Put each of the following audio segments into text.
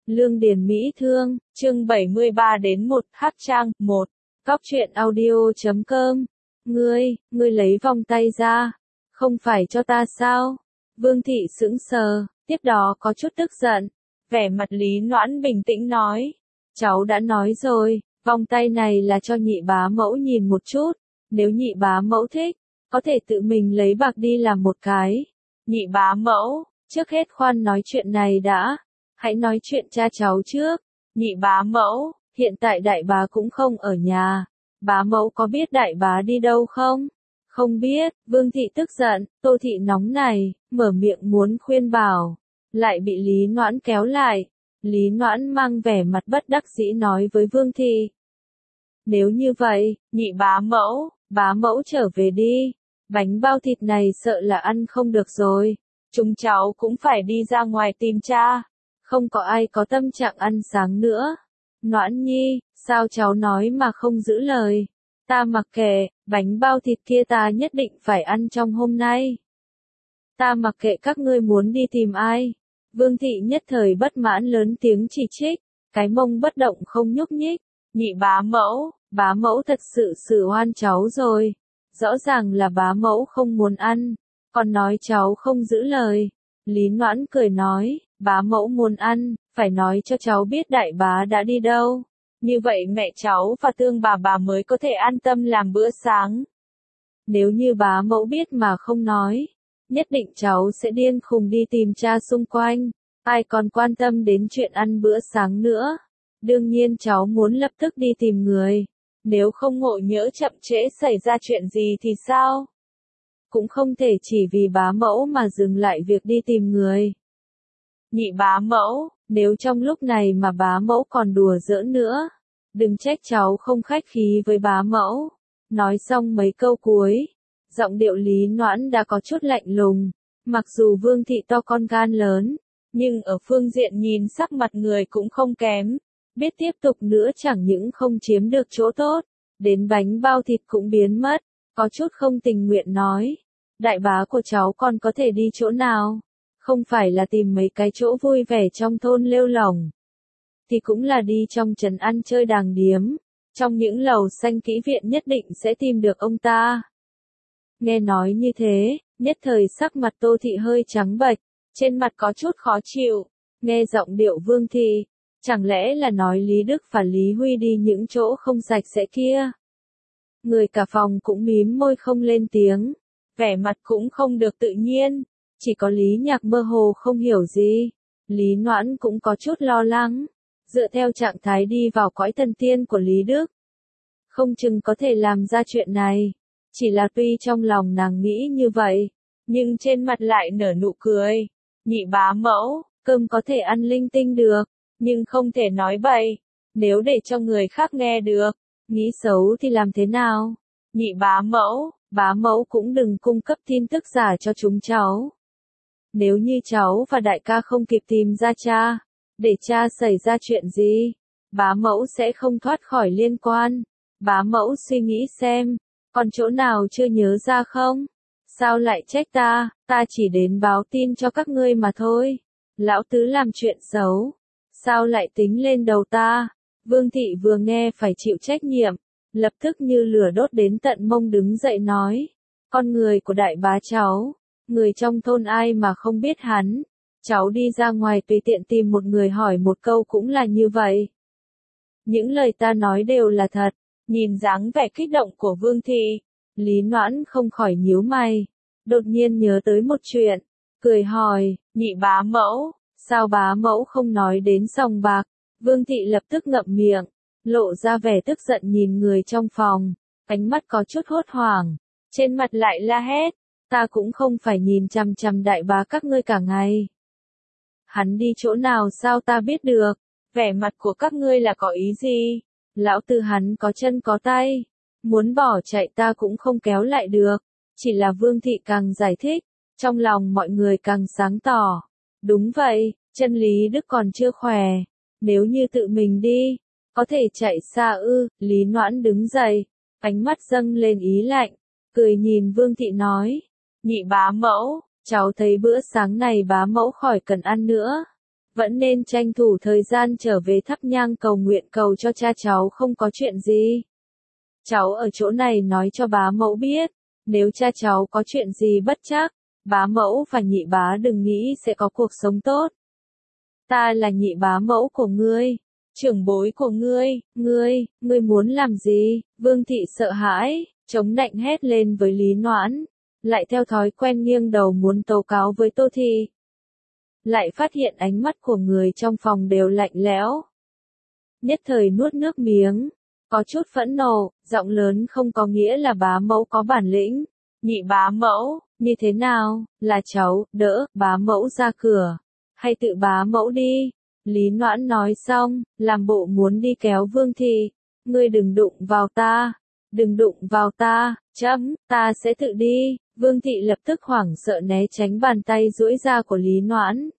Lương Điền Mỹ Thương, chương 73 đến 1, Hắc Trang, 1. Cóc truyện audio.com. Ngươi lấy vòng tay ra. Không phải cho ta sao? Vương Thị sững sờ, tiếp đó có chút tức giận. Vẻ mặt Lý Noãn bình tĩnh nói. Cháu đã nói rồi, vòng tay này là cho nhị bá mẫu nhìn một chút. Nếu nhị bá mẫu thích, có thể tự mình lấy bạc đi làm một cái. Nhị bá mẫu, trước hết khoan nói chuyện này đã. Hãy nói chuyện cha cháu trước. Nhị bá mẫu, hiện tại đại bá cũng không ở nhà. Bá mẫu có biết đại bá đi đâu không? Không biết. Vương Thị tức giận, Tô Thị nóng này, mở miệng muốn khuyên bảo. Lại bị Lý Noãn kéo lại. Lý Noãn mang vẻ mặt bất đắc dĩ nói với Vương Thị. Nếu như vậy, nhị bá mẫu trở về đi. Bánh bao thịt này sợ là ăn không được rồi. Chúng cháu cũng phải đi ra ngoài tìm cha. Không có ai có tâm trạng ăn sáng nữa. Noãn nhi, sao cháu nói mà không giữ lời? Ta mặc kệ, bánh bao thịt kia ta nhất định phải ăn trong hôm nay. Ta mặc kệ các ngươi muốn đi tìm ai. Vương Thị nhất thời bất mãn lớn tiếng chỉ trích, cái mông bất động không nhúc nhích. Nhị bá mẫu thật sự xử oan cháu rồi. Rõ ràng là bá mẫu không muốn ăn, còn nói cháu không giữ lời. Lý Noãn cười nói, bá mẫu muốn ăn, phải nói cho cháu biết đại bá đã đi đâu. Như vậy mẹ cháu và Tương bà mới có thể an tâm làm bữa sáng. Nếu như bá mẫu biết mà không nói, nhất định cháu sẽ điên khùng đi tìm cha xung quanh. Ai còn quan tâm đến chuyện ăn bữa sáng nữa. Đương nhiên cháu muốn lập tức đi tìm người. Nếu không ngộ nhỡ chậm trễ xảy ra chuyện gì thì sao? Cũng không thể chỉ vì bá mẫu mà dừng lại việc đi tìm người. Nhị bá mẫu, nếu trong lúc này mà bá mẫu còn đùa giỡn nữa, đừng trách cháu không khách khí với bá mẫu. Nói xong mấy câu cuối, giọng điệu Lý Noãn đã có chút lạnh lùng. Mặc dù Vương Thị to con gan lớn, nhưng ở phương diện nhìn sắc mặt người cũng không kém. Biết tiếp tục nữa chẳng những không chiếm được chỗ tốt, đến bánh bao thịt cũng biến mất, có chút không tình nguyện nói. Đại bá của cháu còn có thể đi chỗ nào? Không phải là tìm mấy cái chỗ vui vẻ trong thôn lêu lỏng, thì cũng là đi trong trấn ăn chơi đàng điếm. Trong những lầu xanh kỹ viện nhất định sẽ tìm được ông ta. Nghe nói như thế, nhất thời sắc mặt Tô Thị hơi trắng bệch, trên mặt có chút khó chịu. Nghe giọng điệu Vương Thị, chẳng lẽ là nói Lý Đức và Lý Huy đi những chỗ không sạch sẽ kia? Người cả phòng cũng mím môi không lên tiếng, vẻ mặt cũng không được tự nhiên, chỉ có Lý Nhạc mơ hồ không hiểu gì. Lý Noãn cũng có chút lo lắng, dựa theo trạng thái đi vào cõi thần tiên của Lý Đức, không chừng có thể làm ra chuyện này. Chỉ là tuy trong lòng nàng nghĩ như vậy, nhưng trên mặt lại nở nụ cười. Nhị bá mẫu, cơm có thể ăn linh tinh được, nhưng không thể nói bậy. Nếu để cho người khác nghe được, nghĩ xấu thì làm thế nào? Nhị bá mẫu cũng đừng cung cấp tin tức giả cho chúng cháu. Nếu như cháu và đại ca không kịp tìm ra cha, để cha xảy ra chuyện gì, bá mẫu sẽ không thoát khỏi liên quan. Bá mẫu suy nghĩ xem, còn chỗ nào chưa nhớ ra không? Sao lại trách ta chỉ đến báo tin cho các ngươi mà thôi. Lão tứ làm chuyện xấu, sao lại tính lên đầu ta? Vương Thị vừa nghe phải chịu trách nhiệm, lập tức như lửa đốt đến tận mông đứng dậy nói. Con người của đại bá cháu, người trong thôn ai mà không biết hắn. Cháu đi ra ngoài tùy tiện tìm một người hỏi một câu cũng là như vậy. Những lời ta nói đều là thật. Nhìn dáng vẻ kích động của Vương Thị, Lý Noãn không khỏi nhíu mày. Đột nhiên nhớ tới một chuyện, cười hỏi, nhị bá mẫu, sao bá mẫu không nói đến sòng bạc? Vương Thị lập tức ngậm miệng, lộ ra vẻ tức giận nhìn người trong phòng, ánh mắt có chút hốt hoảng, trên mặt lại la hét, ta cũng không phải nhìn chằm chằm đại bá các ngươi cả ngày. Hắn đi chỗ nào sao ta biết được? Vẻ mặt của các ngươi là có ý gì? Lão tư hắn có chân có tay, muốn bỏ chạy ta cũng không kéo lại được. Chỉ là Vương Thị càng giải thích, trong lòng mọi người càng sáng tỏ. Đúng vậy, chân Lý Đức còn chưa khỏe, nếu như tự mình đi, có thể chạy xa ư? Lý Noãn đứng dậy, ánh mắt dâng lên ý lạnh, cười nhìn Vương Thị nói, nhị bá mẫu, cháu thấy bữa sáng này bá mẫu khỏi cần ăn nữa. vẫn nên tranh thủ thời gian trở về thắp nhang cầu nguyện cầu cho cha cháu không có chuyện gì. Cháu ở chỗ này nói cho bá mẫu biết, nếu cha cháu có chuyện gì bất trắc, bá mẫu và nhị bá đừng nghĩ sẽ có cuộc sống tốt. Ta là nhị bá mẫu của ngươi, trưởng bối của ngươi muốn làm gì? Vương thị sợ hãi, chống nạnh hét lên với Lý Noãn, lại theo thói quen nghiêng đầu muốn tố cáo với Tô Thị. Lại phát hiện ánh mắt của người trong phòng đều lạnh lẽo. Nhất thời nuốt nước miếng, có chút phẫn nộ, giọng lớn không có nghĩa là bá mẫu có bản lĩnh. Nhị bá mẫu, như thế nào, là cháu, đỡ, bá mẫu ra cửa, hay tự bá mẫu đi. Lý Noãn nói xong, làm bộ muốn đi kéo Vương Thị. Ngươi đừng đụng vào ta, đừng đụng vào ta, ta sẽ tự đi. Vương Thị lập tức hoảng sợ né tránh bàn tay duỗi ra của Lý Noãn.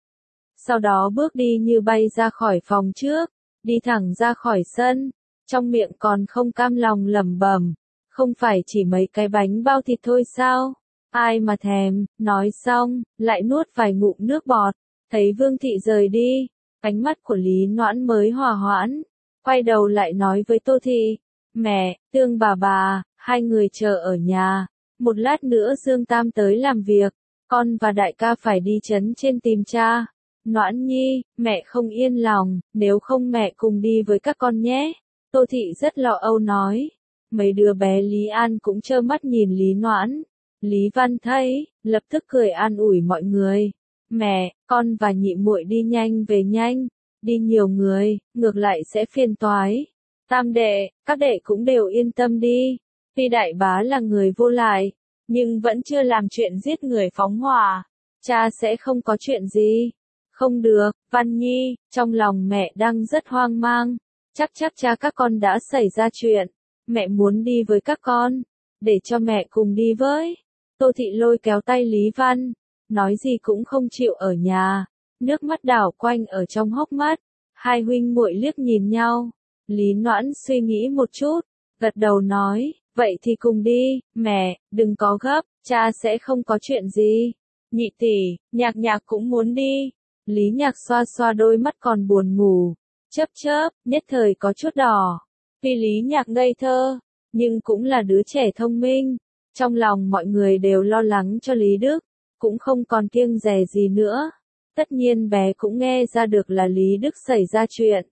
Sau đó bước đi như bay ra khỏi phòng trước, đi thẳng ra khỏi sân, trong miệng còn không cam lòng lẩm bẩm, không phải chỉ mấy cái bánh bao thịt thôi sao? Ai mà thèm, nói xong, lại nuốt vài ngụm nước bọt, thấy Vương Thị rời đi, ánh mắt của Lý Noãn mới hòa hoãn, quay đầu lại nói với Tô Thị, mẹ, Tương bà, hai người chờ ở nhà, một lát nữa Dương Tam tới làm việc, con và đại ca phải đi trấn trên tìm cha. Noãn nhi, mẹ không yên lòng, nếu không mẹ cùng đi với các con nhé. Tô Thị rất lo âu nói. Mấy đứa bé Lý An cũng trơ mắt nhìn Lý Noãn. Lý Văn thấy, lập tức cười an ủi mọi người. Mẹ, con và nhị muội đi nhanh về nhanh, đi nhiều người, ngược lại sẽ phiền toái. Tam đệ, các đệ cũng đều yên tâm đi. Tuy đại bá là người vô lại, nhưng vẫn chưa làm chuyện giết người phóng hỏa. Cha sẽ không có chuyện gì. Không được, Văn Nhi, trong lòng mẹ đang rất hoang mang. Chắc cha các con đã xảy ra chuyện. Mẹ muốn đi với các con, để cho mẹ cùng đi với. Tô Thị lôi kéo tay Lý Văn, nói gì cũng không chịu ở nhà. Nước mắt đảo quanh ở trong hốc mắt. Hai huynh muội liếc nhìn nhau. Lý Noãn suy nghĩ một chút, gật đầu nói, vậy thì cùng đi, mẹ, đừng có gấp, cha sẽ không có chuyện gì. Nhị tỷ, Nhạc cũng muốn đi. Lý Nhạc xoa xoa đôi mắt còn buồn ngủ, chớp, nhất thời có chút đỏ. Tuy Lý Nhạc ngây thơ, nhưng cũng là đứa trẻ thông minh. Trong lòng mọi người đều lo lắng cho Lý Đức, cũng không còn kiêng dè gì nữa. Tất nhiên bé cũng nghe ra được là Lý Đức xảy ra chuyện.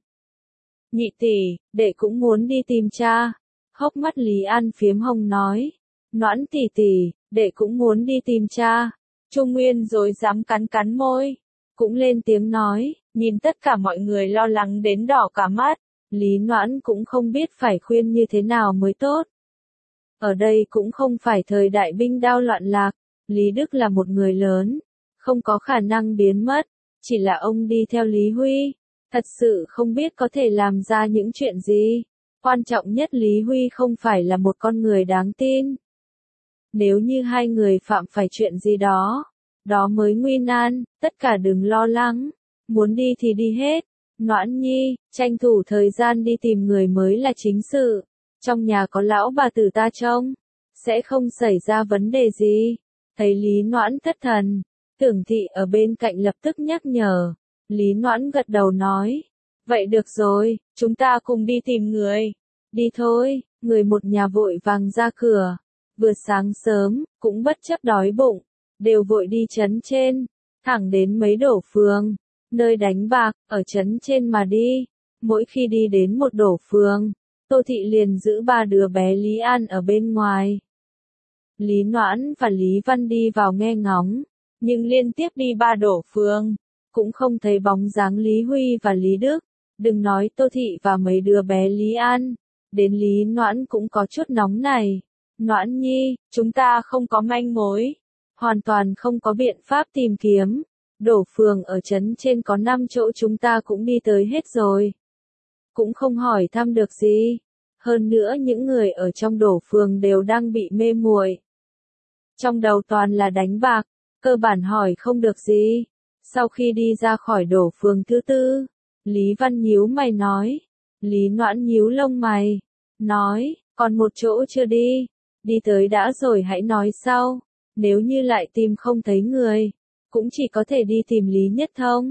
Nhị tỷ, đệ cũng muốn đi tìm cha. Hốc mắt Lý An phiếm hồng nói. Noãn tỷ, đệ cũng muốn đi tìm cha. Trung Nguyên rồi dám cắn môi. Cũng lên tiếng nói, nhìn tất cả mọi người lo lắng đến đỏ cả mắt. Lý Noãn cũng không biết phải khuyên như thế nào mới tốt. Ở đây cũng không phải thời đại binh đao loạn lạc. Lý Đức là một người lớn, không có khả năng biến mất. Chỉ là ông đi theo Lý Huy. Thật sự không biết có thể làm ra những chuyện gì. Quan trọng nhất Lý Huy không phải là một con người đáng tin. Nếu như hai người phạm phải chuyện gì đó, đó mới nguy nan, tất cả đừng lo lắng. Muốn đi thì đi hết. Noãn nhi, tranh thủ thời gian đi tìm người mới là chính sự. Trong nhà có lão bà tử ta trông, sẽ không xảy ra vấn đề gì. Thấy Lý Noãn thất thần, Tưởng Thị ở bên cạnh lập tức nhắc nhở. Lý Noãn gật đầu nói, vậy được rồi, chúng ta cùng đi tìm người. Đi thôi, người một nhà vội vàng ra cửa. Vừa sáng sớm, cũng bất chấp đói bụng, đều vội đi trấn trên, thẳng đến mấy đổ phường, nơi đánh bạc, ở trấn trên mà đi. Mỗi khi đi đến một đổ phường, Tô Thị liền giữ ba đứa bé Lý An ở bên ngoài. Lý Noãn và Lý Văn đi vào nghe ngóng, nhưng liên tiếp đi ba đổ phường, cũng không thấy bóng dáng Lý Huy và Lý Đức. Đừng nói Tô Thị và mấy đứa bé Lý An, đến Lý Noãn cũng có chút nóng này. Noãn nhi, chúng ta không có manh mối, hoàn toàn không có biện pháp tìm kiếm. Đổ phường ở trấn trên có 5 chỗ chúng ta cũng đi tới hết rồi. Cũng không hỏi thăm được gì. Hơn nữa những người ở trong đổ phường đều đang bị mê muội. Trong đầu toàn là đánh bạc, cơ bản hỏi không được gì. Sau khi đi ra khỏi đổ phường thứ tư, Lý Văn nhíu mày nói. Lý Noãn nhíu lông mày, nói, còn một chỗ chưa đi. Đi tới đã rồi hãy nói sau. Nếu như lại tìm không thấy người, cũng chỉ có thể đi tìm Lý Nhất Thông.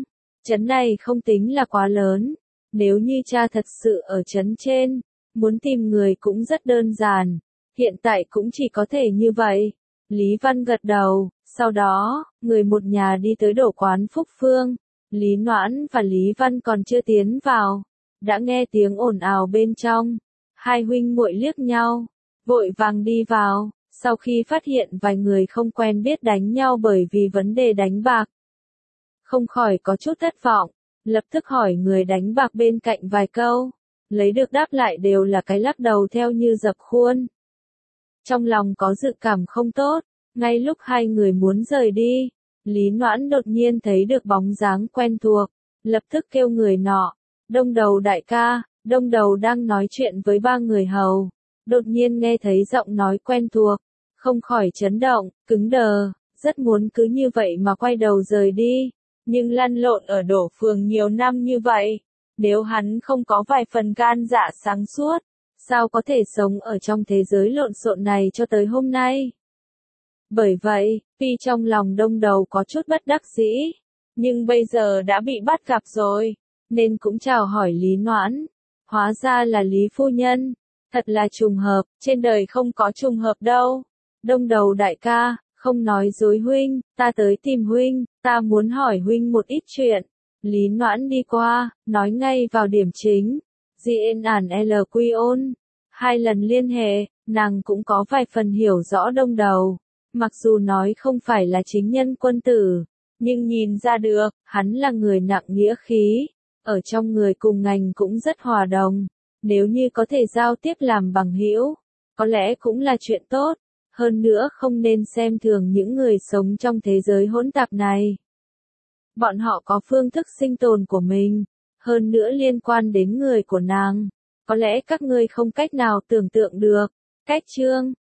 Trấn này không tính là quá lớn, nếu như cha thật sự ở trấn trên, muốn tìm người cũng rất đơn giản, hiện tại cũng chỉ có thể như vậy. Lý Văn gật đầu, sau đó, người một nhà đi tới đổ quán Phúc Phương. Lý Noãn và Lý Văn còn chưa tiến vào, đã nghe tiếng ồn ào bên trong. Hai huynh muội liếc nhau, vội vàng đi vào, sau khi phát hiện vài người không quen biết đánh nhau bởi vì vấn đề đánh bạc. Không khỏi có chút thất vọng, lập tức hỏi người đánh bạc bên cạnh vài câu, lấy được đáp lại đều là cái lắc đầu theo như dập khuôn. Trong lòng có dự cảm không tốt, ngay lúc hai người muốn rời đi, Lý Noãn đột nhiên thấy được bóng dáng quen thuộc, lập tức kêu người nọ, Đông Đầu đại ca. Đông Đầu đang nói chuyện với ba người hầu, đột nhiên nghe thấy giọng nói quen thuộc, không khỏi chấn động, cứng đờ, rất muốn cứ như vậy mà quay đầu rời đi, nhưng lăn lộn ở Đổ Phường nhiều năm như vậy, nếu hắn không có vài phần gan dạ sáng suốt, sao có thể sống ở trong thế giới lộn xộn này cho tới hôm nay. Bởi vậy, tuy trong lòng Đông Đầu có chút bất đắc dĩ, nhưng bây giờ đã bị bắt gặp rồi, nên cũng chào hỏi Lý Noãn. Hóa ra là Lý phu nhân, thật là trùng hợp, trên đời không có trùng hợp đâu. Đông Đầu đại ca, không nói dối huynh, ta tới tìm huynh, ta muốn hỏi huynh một ít chuyện. Lý Noãn đi qua, nói ngay vào điểm chính. GNLQON, 2 lần liên hệ, nàng cũng có vài phần hiểu rõ Đông Đầu. Mặc dù nói không phải là chính nhân quân tử, nhưng nhìn ra được, hắn là người nặng nghĩa khí. Ở trong người cùng ngành cũng rất hòa đồng, nếu như có thể giao tiếp làm bằng hữu, có lẽ cũng là chuyện tốt, hơn nữa không nên xem thường những người sống trong thế giới hỗn tạp này. Bọn họ có phương thức sinh tồn của mình, hơn nữa liên quan đến người của nàng, có lẽ các ngươi không cách nào tưởng tượng được. Cách chương